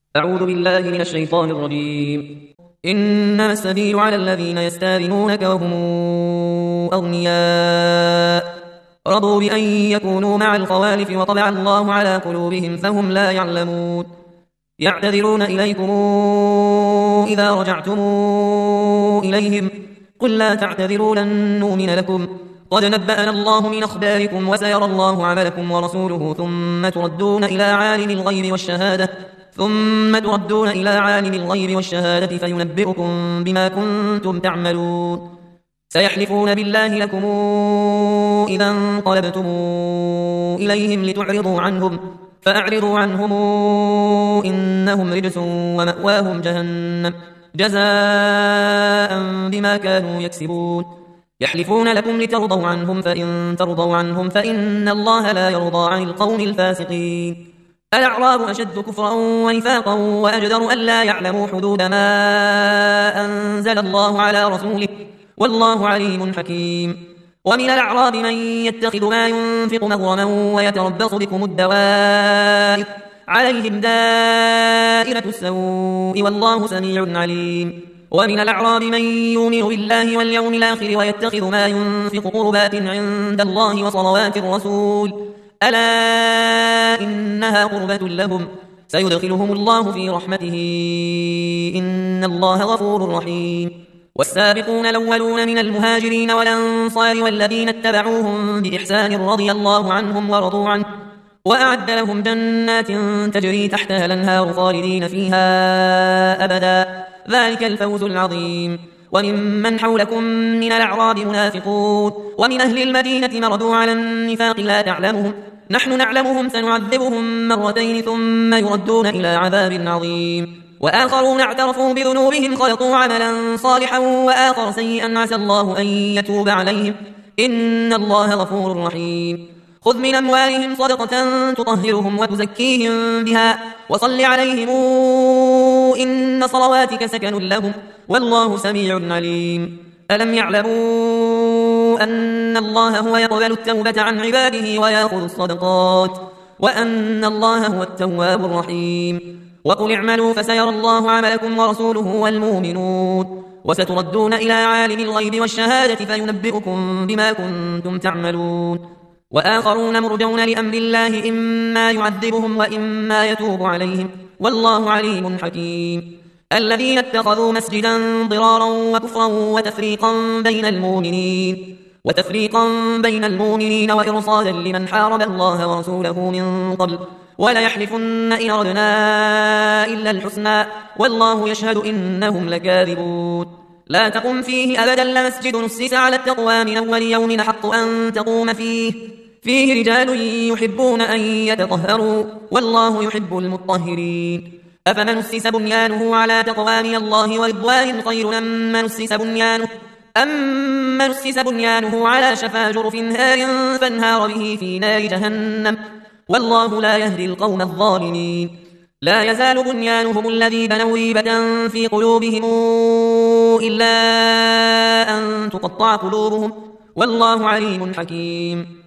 أعوذ بالله من الشيطان الرجيم. إنما السبيل على الذين يستاذنونك وهم أغنياء رضوا بأن يكونوا مع الخوالف وطبع الله على قلوبهم فهم لا يعلمون. يعتذرون إليكم إذا رجعتم إليهم قل لا تعتذروا لن نؤمن لكم قد نبأنا الله من أخباركم وسيرى الله عملكم ورسوله ثم تردون إلى عالم الغيب والشهادة فينبئكم بما كنتم تعملون. سيحلفون بالله لكم إذا انقلبتم إليهم لتعرضوا عنهم فأعرضوا عنهم إنهم رجس ومأواهم جهنم جزاء بما كانوا يكسبون. يحلفون لكم لترضوا عنهم فإن ترضوا عنهم فإن الله لا يرضى عن القوم الفاسقين. الأعراب أشد كفرا ونفاقا وأجدر أن لا يعلموا حدود ما أنزل الله على رسوله والله عليم حكيم. ومن الأعراب من يتخذ ما ينفق مغرما ويتربص بكم الدوائر عليهم دائرة السوء والله سميع عليم. ومن الأعراب من يؤمن بالله واليوم الآخر ويتخذ ما ينفق قربات عند الله وصلوات الرسول ألا إنها قربة لهم سيدخلهم الله في رحمته إن الله غفور رحيم. والسابقون الأولون من المهاجرين والأنصار والذين اتبعوهم بإحسان رضي الله عنهم ورضوا عنه وأعد لهم جنات تجري تحتها الأنهار خالدين فيها أبدا ذلك الفوز العظيم. وممن حولكم من الأعراب منافقون ومن أهل المدينة مردوا على النفاق لا تعلمهم نحن نعلمهم سنعذبهم مرتين ثم يردون إلى عذاب عظيم. وآخرون اعترفوا بذنوبهم خلطوا عملا صالحا وآخر سيئا عسى الله أن يتوب عليهم إن الله غفور رحيم. خذ من أموالهم صدقة تطهرهم وتزكيهم بها وصل عليهم إن صلواتك سكن لهم والله سميع عليم. ألم يعلموا أن الله هو يقبل التوبة عن عباده ويأخذ الصدقات وأن الله هو التواب الرحيم. وقل اعملوا فسيرى الله عملكم ورسوله والمؤمنون وستردون إلى عالم الغيب والشهادة فينبئكم بما كنتم تعملون. وآخرون مرجون لأمر الله إما يعذبهم وإما يتوب عليهم والله عليم حكيم. الذين اتخذوا مسجدا ضرارا وكفرا وتفريقا بين المؤمنين وإرصادا لمن حارب الله ورسوله من قبل وليحلفن إن أردنا إلا الحسنى والله يشهد إنهم لكاذبون. لا تقم فيه أبدا لمسجد نسس على التقوى من أول يوم حق أن تقوم فيه رجال يحبون أن يتطهروا والله يحب المطهرين. أفمن أسس بنيانه على تقوى من الله ورضوان خير أمن أسس بنيانه على شفا جرف هار فانهار به في نار جهنم والله لا يهدي القوم الظالمين. لا يزال بنيانهم الذي بنوا ريبة في قلوبهم إلا أن تقطع قلوبهم والله عليم حكيم.